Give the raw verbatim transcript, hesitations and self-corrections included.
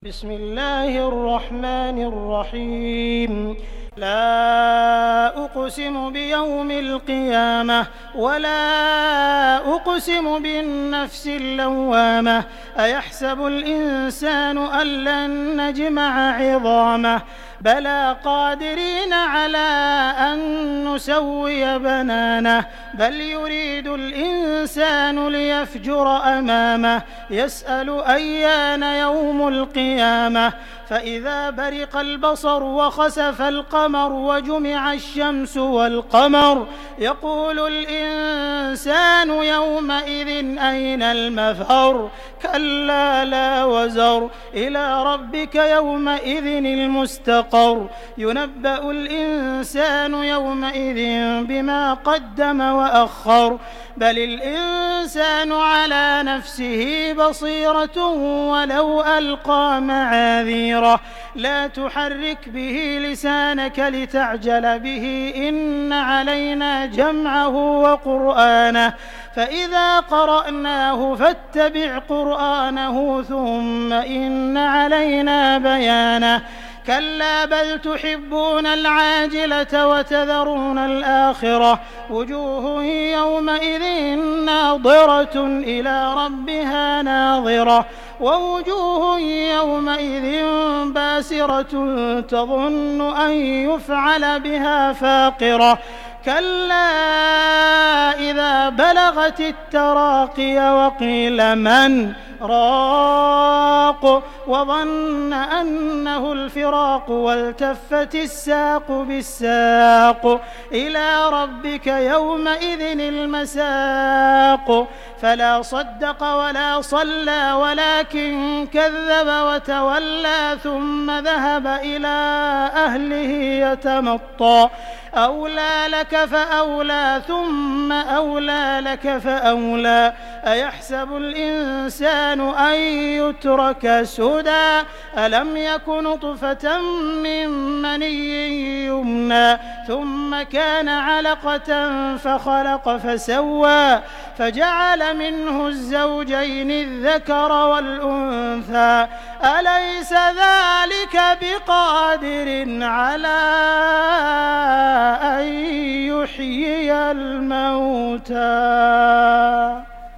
بسم الله الرحمن الرحيم لا أقسم بيوم القيامة ولا أقسم بالنفس اللوامة أيحسب الإنسان أن لن نجمع عظامه بلى قادرين على أن نسوي بنانه بل يريد الإنسان ليفجر أمامه يسأل أيان يوم القيامة فإذا برق البصر وخسف القمر وجمع الشمس والقمر يقول الإنسان يومئذ أين المفر كلا لا وزر إلى ربك يومئذ المستقر ينبأ الإنسان يومئذ بما قدم وأخر بل الإنسان على نفسه بصيرة ولو ألقى معاذيره لا تحرك به لسانك لتعجل به إن علينا جمعه وقرآنه فإذا قرأناه فاتبع قرآنه ثم إن علينا بيانه كلا بل تحبون العاجلة وتذرون الآخرة وجوه يومئذ ناظرة إلى ربها ناظرة ووجوه يومئذ باسرة تظن أن يفعل بها فاقرة كلا إذا بلغت التراقي وقيل من راق وظن أنه الفراق والتفت الساق بالساق إلى ربك يومئذ المساق فلا صدق ولا صلى ولكن كذب وتولى ثم ذهب إلى أهله يتمطى أولى لك فأولى ثم أولى لك فأولى أيحسب الإنسان أن يترك سدى ألم يك نطفة من مني يمنى ثم كان علقة فخلق فسوى فجعل منه الزوجين الذكر والأنثى أليس ذلك بقادر على أن يحيي الموتى